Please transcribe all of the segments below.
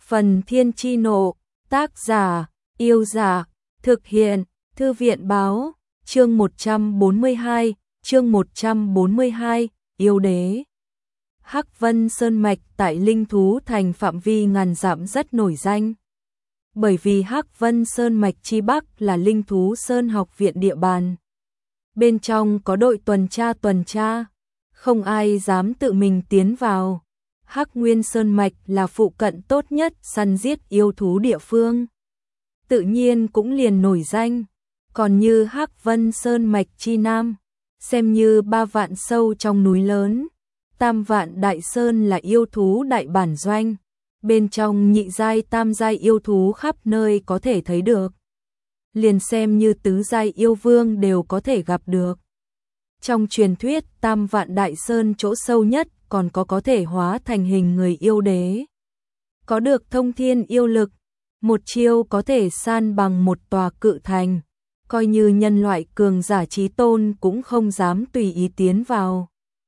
Phần Thiên Chi Nộ, tác giả, Yêu Giả, thực hiện, Thư viện Báo, chương 142, Yêu Đế. Hắc Vân Sơn Mạch tại Linh Thú Thành phạm vi ngàn dặm rất nổi danh. Bởi vì Hắc Vân Sơn Mạch chi Bắc là Linh Thú Sơn Học viện địa bàn. Bên trong có đội tuần tra, không ai dám tự mình tiến vào. Hắc Nguyên Sơn Mạch là phụ cận tốt nhất săn giết yêu thú địa phương, tự nhiên cũng liền nổi danh. Còn như Hắc Vân Sơn Mạch chi Nam, xem như 3 vạn sâu trong núi lớn, Tam Vạn Đại Sơn là yêu thú đại bản doanh, bên trong nhị giai tam giai yêu thú khắp nơi có thể thấy được. Liền xem như tứ giai yêu vương đều có thể gặp được. Trong truyền thuyết Tam Vạn Đại Sơn chỗ sâu nhất còn có thể hóa thành hình người yêu đế. Có được thông thiên yêu lực, một chiêu có thể san bằng một tòa cự thành, coi như nhân loại cường giả chí tôn cũng không dám tùy ý tiến vào.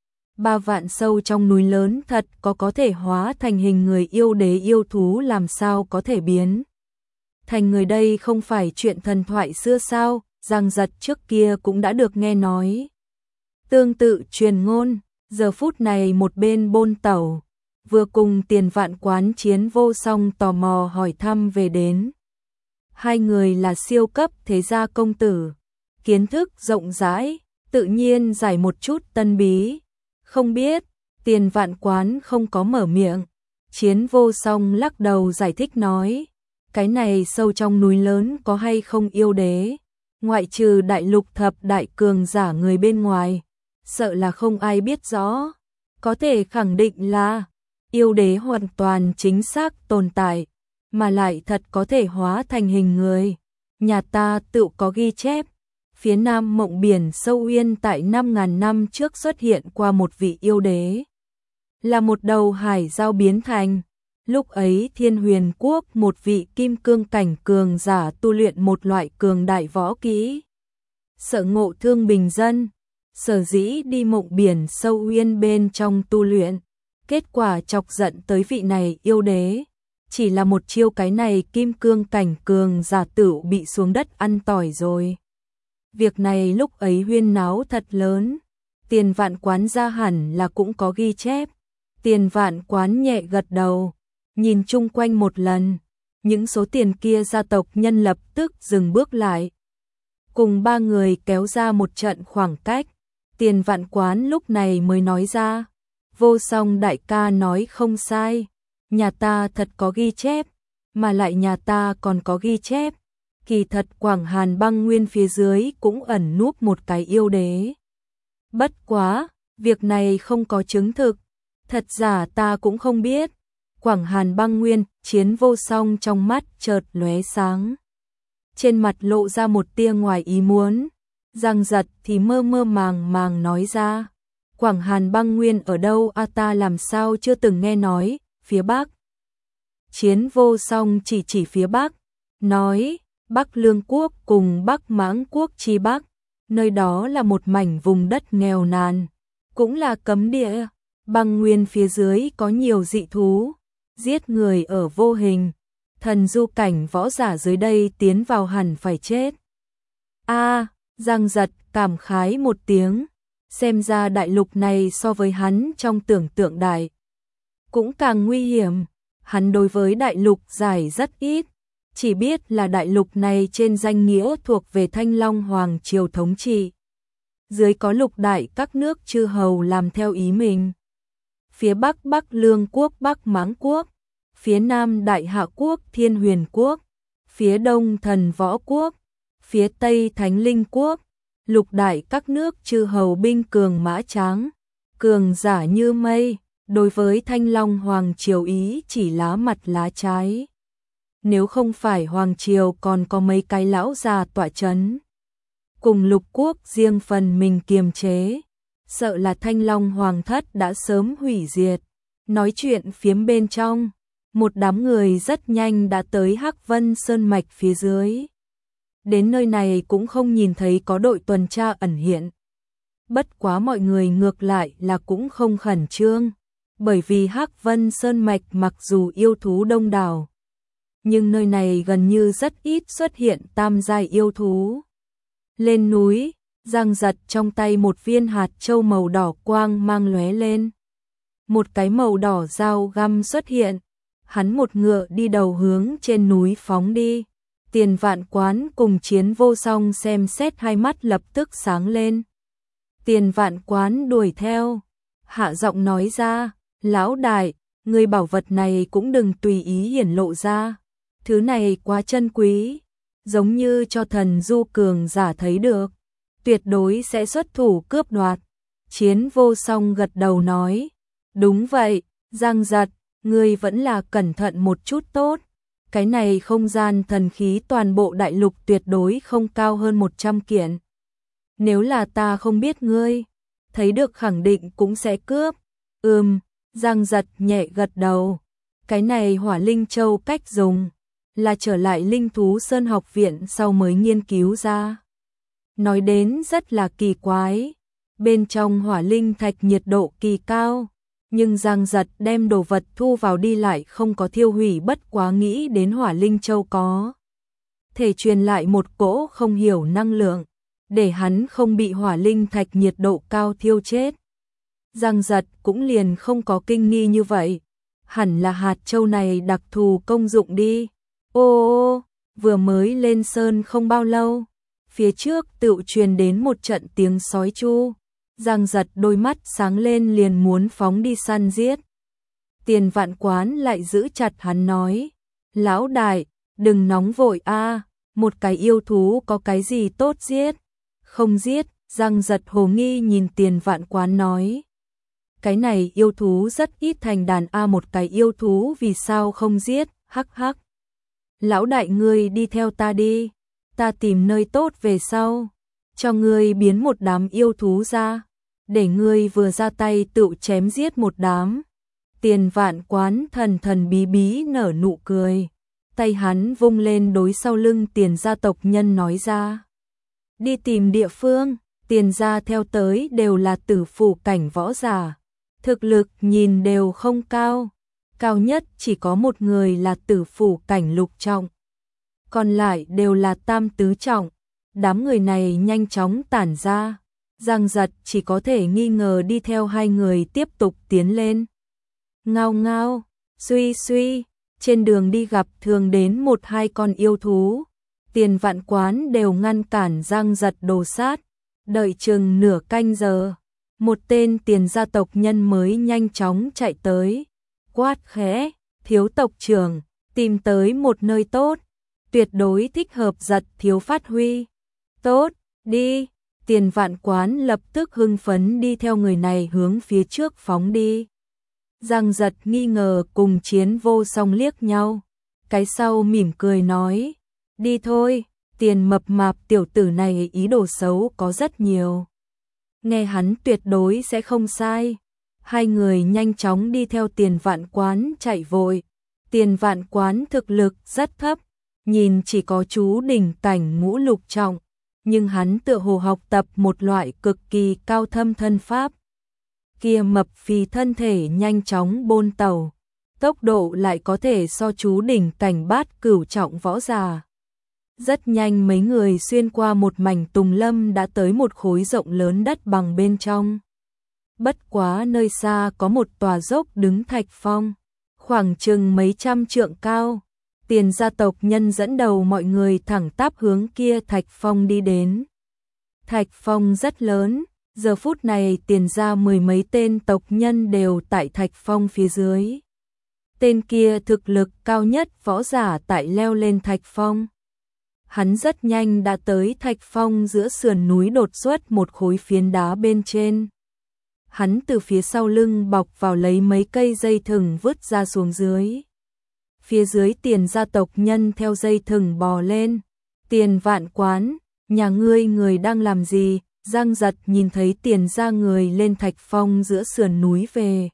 3 vạn sâu trong núi lớn thật có thể hóa thành hình người yêu đế, yêu thú làm sao có thể biến thành người, đây không phải chuyện thần thoại xưa sao? Giang Giật trước kia cũng đã được nghe nói tương tự truyền ngôn. Giờ phút này một bên bôn tẩu, vừa cùng Tiền Vạn Quán Chiến Vô Song tò mò hỏi thăm về đến. Hai người là siêu cấp thế gia công tử, kiến thức rộng rãi, tự nhiên giải một chút tân bí. Không biết, Tiền Vạn Quán không có mở miệng. Chiến Vô Song lắc đầu giải thích nói, cái này sâu trong núi lớn có hay không yêu đế, ngoại trừ đại lục thập đại cường giả người bên ngoài, sợ là không ai biết rõ. Có thể khẳng định là yêu đế hoàn toàn chính xác tồn tại, mà lại thật có thể hóa thành hình người. Nhà ta tự có ghi chép, phía nam mộng biển sâu uyên tại 5.000 năm trước xuất hiện qua một vị yêu đế, là một đầu hải giao biến thành. Lúc ấy Thiên Huyền Quốc một vị kim cương cảnh cường giả tu luyện một loại cường đại võ kỹ, sợ ngộ thương bình dân, sở dĩ đi mộng biển sâu uyên bên trong tu luyện, kết quả chọc giận tới vị này yêu đế. Chỉ là một chiêu, cái này kim cương cảnh cường giả tử bị xuống đất ăn tỏi rồi. Việc này lúc ấy huyên náo thật lớn, Tiền Vạn Quán ra hẳn là cũng có ghi chép. Tiền Vạn Quán nhẹ gật đầu, nhìn chung quanh một lần, những số tiền kia gia tộc nhân lập tức dừng bước lại, cùng 3 người kéo ra một trận khoảng cách. Tiền Vạn Quán lúc này mới nói ra, Vô Song đại ca nói không sai, nhà ta thật có ghi chép, mà lại nhà ta còn có ghi chép, kỳ thật Quảng Hàn Băng Nguyên phía dưới cũng ẩn núp một cái yêu đế. Bất quá, việc này không có chứng thực, thật giả ta cũng không biết. Quảng Hàn Băng Nguyên, Chiến Vô Song trong mắt chợt lóe sáng, trên mặt lộ ra một tia ngoài ý muốn. Giang Giật thì mơ mơ màng màng nói ra, Quảng Hàn Băng Nguyên ở đâu a, ta làm sao chưa từng nghe nói. Phía Bắc. Chiến Vô Song chỉ phía Bắc, nói, Bắc Lương Quốc cùng Bắc Mãng Quốc chi Bắc, nơi đó là một mảnh vùng đất nghèo nàn, cũng là cấm địa. Băng Nguyên phía dưới có nhiều dị thú, giết người ở vô hình, thần du cảnh võ giả dưới đây tiến vào hẳn phải chết. Giang Giật cảm khái một tiếng, xem ra đại lục này so với hắn trong tưởng tượng đại, cũng càng nguy hiểm. Hắn đối với đại lục giải rất ít, chỉ biết là đại lục này trên danh nghĩa thuộc về Thanh Long Hoàng Triều thống trị, dưới có lục đại các nước chư hầu làm theo ý mình. Phía Bắc Bắc Lương Quốc Bắc Mãng Quốc, phía Nam Đại Hạ Quốc Thiên Huyền Quốc, phía Đông Thần Võ Quốc, phía Tây Thánh Linh Quốc, lục đại các nước chư hầu binh cường mã tráng, cường giả như mây, đối với Thanh Long Hoàng Triều ý chỉ lá mặt lá trái. Nếu không phải Hoàng Triều còn có mấy cái lão già tọa chấn, cùng lục quốc riêng phần mình kiềm chế, sợ là Thanh Long Hoàng thất đã sớm hủy diệt. Nói chuyện phiếm bên trong, một đám người rất nhanh đã tới Hắc Vân Sơn Mạch phía dưới. Đến nơi này cũng không nhìn thấy có đội tuần tra ẩn hiện. Bất quá mọi người ngược lại là cũng không khẩn trương, bởi vì Hắc Vân Sơn Mạch mặc dù yêu thú đông đảo, nhưng nơi này gần như rất ít xuất hiện tam giai yêu thú. Lên núi, Giang giật trong tay một viên hạt châu màu đỏ quang mang lóe lên. Một cái màu đỏ dao găm xuất hiện, hắn một ngựa đi đầu hướng trên núi phóng đi. Tiền Vạn Quán cùng Chiến Vô Song xem xét hai mắt lập tức sáng lên. Tiền Vạn Quán đuổi theo, hạ giọng nói ra, lão đại, người bảo vật này cũng đừng tùy ý hiển lộ ra. Thứ này quá chân quý, giống như cho thần du cường giả thấy được, tuyệt đối sẽ xuất thủ cướp đoạt. Chiến Vô Song gật đầu nói, đúng vậy, Giang giật, ngươi vẫn là cẩn thận một chút tốt. Cái này không gian thần khí toàn bộ đại lục tuyệt đối không cao hơn 100 kiện. Nếu là ta không biết ngươi, thấy được khẳng định cũng sẽ cướp. Giang giật nhẹ gật đầu. Cái này Hỏa Linh Châu cách dùng là trở lại Linh Thú Sơn học viện sau mới nghiên cứu ra. Nói đến rất là kỳ quái, bên trong hỏa linh thạch nhiệt độ kỳ cao, nhưng Giang giật đem đồ vật thu vào đi lại không có thiêu hủy, bất quá nghĩ đến Hỏa Linh Châu có thể truyền lại một cỗ không hiểu năng lượng, để hắn không bị hỏa linh thạch nhiệt độ cao thiêu chết. Giang giật cũng liền không có kinh nghi như vậy, hẳn là hạt châu này đặc thù công dụng đi. Ô, vừa mới lên sơn không bao lâu, phía trước tự truyền đến một trận tiếng sói chu. Giang giật đôi mắt sáng lên liền muốn phóng đi săn giết. Tiền Vạn Quán lại giữ chặt hắn nói, lão đại, đừng nóng vội a, một cái yêu thú có cái gì tốt giết. Không giết, Giang giật hồ nghi nhìn Tiền Vạn Quán nói, cái này yêu thú rất ít thành đàn a, một cái yêu thú vì sao không giết, hắc hắc. Lão đại ngươi đi theo ta đi, ta tìm nơi tốt về sau, cho ngươi biến một đám yêu thú ra, để ngươi vừa ra tay tự chém giết một đám. Tiền Vạn Quán thần thần bí bí nở nụ cười, tay hắn vung lên đối sau lưng Tiền gia tộc nhân nói ra, đi tìm địa phương. Tiền gia theo tới đều là tử phủ cảnh võ giả, thực lực nhìn đều không cao, cao nhất chỉ có một người là tử phủ cảnh lục trọng, còn lại đều là tam tứ trọng. Đám người này nhanh chóng tản ra, Giang giật chỉ có thể nghi ngờ đi theo hai người tiếp tục tiến lên. Ngao ngao, suy suy, trên đường đi gặp thường đến một hai con yêu thú, Tiền Vạn Quán đều ngăn cản Giang giật đồ sát. Đợi chừng nửa canh giờ, một tên Tiền gia tộc nhân mới nhanh chóng chạy tới, quát khẽ, thiếu tộc trưởng, tìm tới một nơi tốt, tuyệt đối thích hợp giật thiếu phát huy. Tốt, đi. Tiền Vạn Quán lập tức hưng phấn đi theo người này hướng phía trước phóng đi. Giang giật nghi ngờ cùng Chiến Vô Song liếc nhau, cái sau mỉm cười nói, đi thôi. Tiền mập mạp tiểu tử này ý đồ xấu có rất nhiều, nghe hắn tuyệt đối sẽ không sai. Hai người nhanh chóng đi theo Tiền Vạn Quán chạy vội. Tiền Vạn Quán thực lực rất thấp, nhìn chỉ có chú đỉnh cảnh ngũ lục trọng, nhưng hắn tựa hồ học tập một loại cực kỳ cao thâm thân pháp. Kia mập phì thân thể nhanh chóng bôn tàu, tốc độ lại có thể so chú đỉnh cảnh bát cửu trọng võ giả. Rất nhanh mấy người xuyên qua một mảnh tùng lâm đã tới một khối rộng lớn đất bằng bên trong. Bất quá nơi xa có một tòa dốc đứng thạch phong, khoảng chừng mấy trăm trượng cao. Tiền gia tộc nhân dẫn đầu mọi người thẳng tắp hướng kia thạch phong đi đến. Thạch phong rất lớn, giờ phút này Tiền gia mười mấy tên tộc nhân đều tại thạch phong phía dưới. Tên kia thực lực cao nhất võ giả tại leo lên thạch phong. Hắn rất nhanh đã tới thạch phong giữa sườn núi, đột xuất một khối phiến đá bên trên. Hắn từ phía sau lưng bọc vào lấy mấy cây dây thừng vứt ra xuống dưới. Phía dưới Tiền gia tộc nhân theo dây thừng bò lên. Tiền Vạn Quán, nhà ngươi người đang làm gì? Giang giật nhìn thấy Tiền gia người lên thạch phong giữa sườn núi về.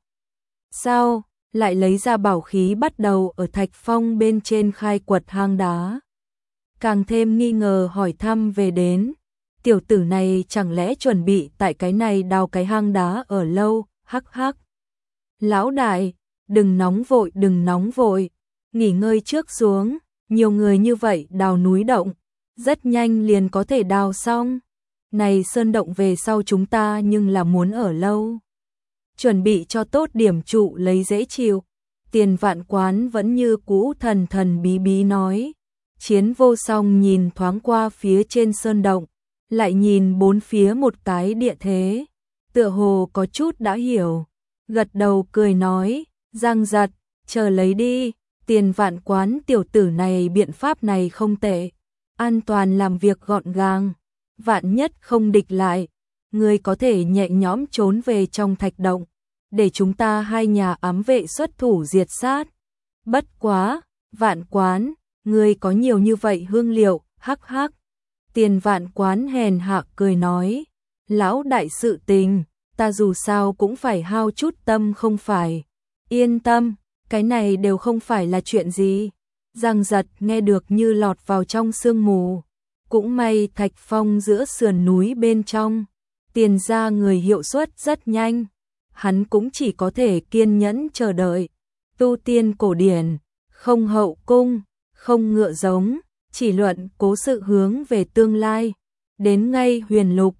Sao, lại lấy ra bảo khí bắt đầu ở thạch phong bên trên khai quật hang đá. Càng thêm nghi ngờ hỏi thăm về đến. Tiểu tử này chẳng lẽ chuẩn bị tại cái này đào cái hang đá ở lâu, hắc hắc. Lão đại, đừng nóng vội, nghỉ ngơi trước xuống, nhiều người như vậy đào núi động, rất nhanh liền có thể đào xong. Này sơn động về sau chúng ta nhưng là muốn ở lâu. Chuẩn bị cho tốt điểm trụ lấy dễ chịu. Tiền Vạn Quán vẫn như cũ thần thần bí bí nói. Chiến Vô Song nhìn thoáng qua phía trên sơn động, lại nhìn bốn phía một cái địa thế, tựa hồ có chút đã hiểu, gật đầu cười nói, Giang Giật, chờ lấy đi, Tiền Vạn Quán tiểu tử này biện pháp này không tệ, an toàn làm việc gọn gàng, vạn nhất không địch lại, người có thể nhẹ nhõm trốn về trong thạch động, để chúng ta hai nhà ám vệ xuất thủ diệt sát. Bất quá, Vạn Quán, ngươi có nhiều như vậy hương liệu, hắc hắc. Tiền Vạn Quán hèn hạ cười nói, lão đại sự tình, ta dù sao cũng phải hao chút tâm không phải. Yên tâm, cái này đều không phải là chuyện gì. Giang Giật nghe được như lọt vào trong sương mù. Cũng may thạch phong giữa sườn núi bên trong. Tiền ra người hiệu suất rất nhanh. Hắn cũng chỉ có thể kiên nhẫn chờ đợi. Tu tiên cổ điển, không hậu cung, không ngựa giống, chỉ luận cố sự hướng về tương lai. Đến ngay huyền lục,